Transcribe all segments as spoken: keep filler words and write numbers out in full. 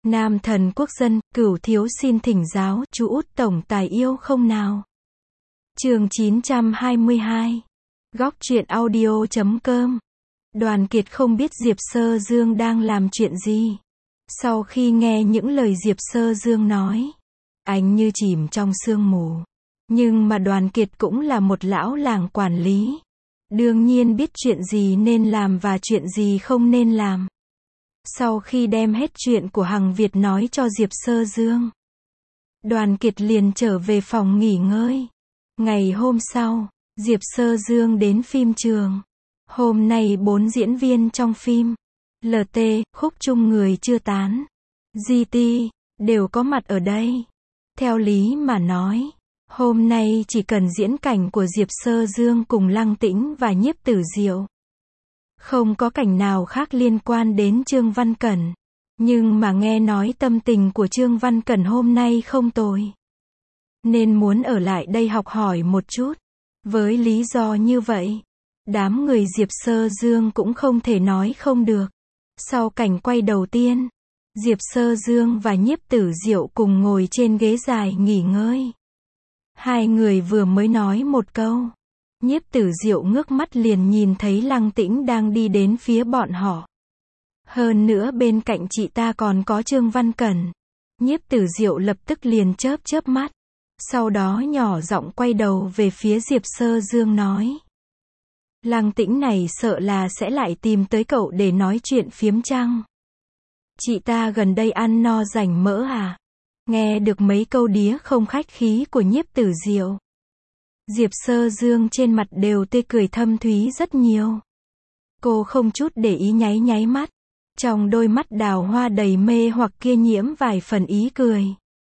Nam thần quốc dân, cửu thiếu xin thỉnh giáo, chú út tổng tài yêu không nào? Chương chín trăm hai mươi hai. Góc truyện audio chấm com. Đoàn Kiệt không biết Diệp Sơ Dương đang làm chuyện gì. Sau khi nghe những lời Diệp Sơ Dương nói, anh như chìm trong sương mù. Nhưng mà Đoàn Kiệt cũng là một lão làng quản lý. Đương nhiên biết chuyện gì nên làm và chuyện gì không nên làm. Sau khi đem hết chuyện của Hằng Việt nói cho Diệp Sơ Dương, Đoàn Kiệt liền trở về phòng nghỉ ngơi. Ngày hôm sau, Diệp Sơ Dương đến phim trường. Hôm nay bốn diễn viên trong phim lờ tê, Khúc Chung Người Chưa Tán, giê tê đều có mặt ở đây. Theo lý mà nói, hôm nay chỉ cần diễn cảnh của Diệp Sơ Dương cùng Lăng Tĩnh và Nhiếp Tử Diệu. Không có cảnh nào khác liên quan đến Trương Văn Cẩn. Nhưng mà nghe nói tâm tình của Trương Văn Cẩn hôm nay không tồi, nên muốn ở lại đây học hỏi một chút. Với lý do như vậy, đám người Diệp Sơ Dương cũng không thể nói không được. Sau cảnh quay đầu tiên, Diệp Sơ Dương và Nhiếp Tử Diệu cùng ngồi trên ghế dài nghỉ ngơi. Hai người vừa mới nói một câu, Nhiếp Tử Diệu ngước mắt liền nhìn thấy Lăng Tĩnh đang đi đến phía bọn họ. Hơn nữa bên cạnh chị ta còn có Trương Văn Cẩn. Nhiếp Tử Diệu lập tức liền chớp chớp mắt. Sau đó nhỏ giọng quay đầu về phía Diệp Sơ Dương nói: Lăng Tĩnh này sợ là sẽ lại tìm tới cậu để nói chuyện phiếm chăng? Chị ta gần đây ăn no rảnh mỡ à? Nghe được mấy câu đía không khách khí của Nhiếp Tử Diệu, Diệp Sơ Dương trên mặt đều tươi cười thâm thúy rất nhiều. Cô không chút để ý nháy nháy mắt. Trong đôi mắt đào hoa đầy mê hoặc kia nhiễm vài phần ý cười.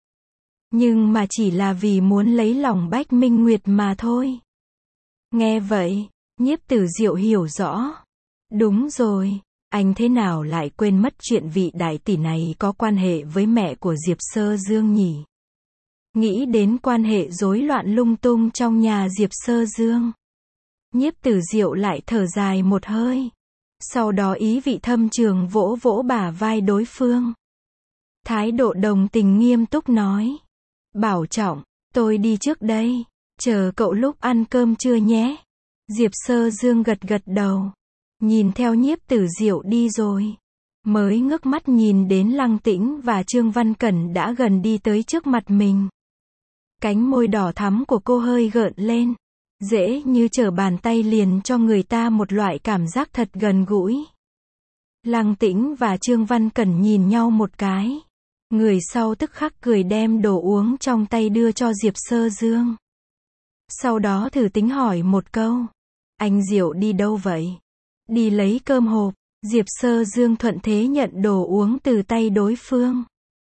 Nhưng mà chỉ là vì muốn lấy lòng Bách Minh Nguyệt mà thôi. Nghe vậy, Nhiếp Tử Diệu hiểu rõ. Đúng rồi, anh thế nào lại quên mất chuyện vị đại tỷ này có quan hệ với mẹ của Diệp Sơ Dương nhỉ? Nghĩ đến quan hệ rối loạn lung tung trong nhà Diệp Sơ Dương, Nhiếp Tử Diệu lại thở dài một hơi. Sau đó ý vị thâm trường vỗ vỗ bả vai đối phương. Thái độ đồng tình nghiêm túc nói: Bảo trọng, tôi đi trước đây. Chờ cậu lúc ăn cơm trưa nhé. Diệp Sơ Dương gật gật đầu. Nhìn theo Nhiếp Tử Diệu đi rồi, mới ngước mắt nhìn đến Lăng Tĩnh và Trương Văn Cẩn đã gần đi tới trước mặt mình. Cánh môi đỏ thắm của cô hơi gợn lên, dễ như trở bàn tay liền cho người ta một loại cảm giác thật gần gũi. Lăng Tĩnh và Trương Văn Cẩn nhìn nhau một cái. Người sau tức khắc cười đem đồ uống trong tay đưa cho Diệp Sơ Dương. Sau đó thử tính hỏi một câu: Anh Diệu đi đâu vậy? Đi lấy cơm hộp. Diệp Sơ Dương thuận thế nhận đồ uống từ tay đối phương.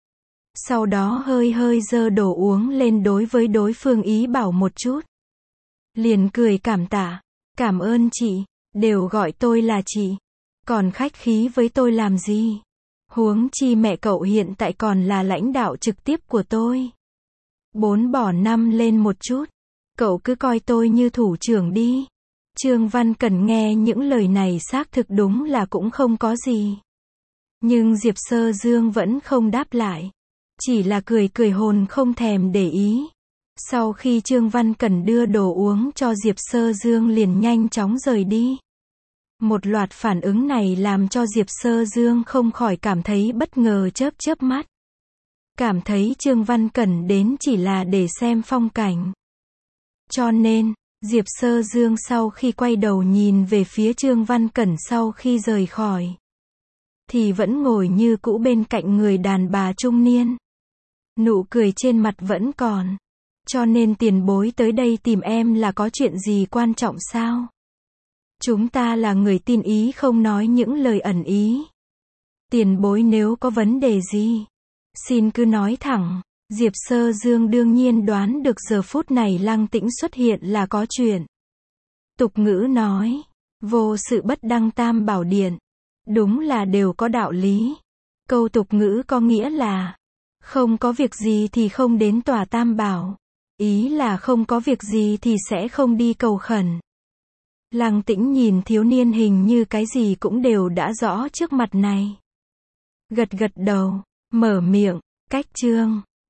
Sau đó hơi hơi giơ đồ uống lên đối với đối phương ý bảo một chút. Liền cười cảm tạ: Cảm ơn chị, đều gọi tôi là chị. Còn khách khí với tôi làm gì? Huống chi mẹ cậu hiện tại còn là lãnh đạo trực tiếp của tôi. Bốn bỏ năm lên một chút, cậu cứ coi tôi như thủ trưởng đi. Trương Văn Cẩn nghe những lời này xác thực đúng là cũng không có gì. Nhưng Diệp Sơ Dương vẫn không đáp lại. Chỉ là cười cười hồn không thèm để ý. Sau khi Trương Văn Cẩn đưa đồ uống cho Diệp Sơ Dương liền nhanh chóng rời đi. Một loạt phản ứng này làm cho Diệp Sơ Dương không khỏi cảm thấy bất ngờ chớp chớp mắt. Cảm thấy Trương Văn Cẩn đến chỉ là để xem phong cảnh. Cho nên, Diệp Sơ Dương sau khi quay đầu nhìn về phía Trương Văn Cẩn sau khi rời khỏi, thì vẫn ngồi như cũ bên cạnh người đàn bà trung niên. Nụ cười trên mặt vẫn còn. Cho nên tiền bối tới đây tìm em là có chuyện gì quan trọng sao? Chúng ta là người tin ý không nói những lời ẩn ý. Tiền bối nếu có vấn đề gì, xin cứ nói thẳng. Diệp Sơ Dương đương nhiên đoán được giờ phút này Lăng Tĩnh xuất hiện là có chuyện. Tục ngữ nói, vô sự bất đăng tam bảo điện. Đúng là đều có đạo lý. Câu tục ngữ có nghĩa là, không có việc gì thì không đến tòa tam bảo. Ý là không có việc gì thì sẽ không đi cầu khẩn. Lăng Tĩnh nhìn thiếu niên hình như cái gì cũng đều đã rõ trước mặt này. Gật gật đầu, Mở miệng, cách chương.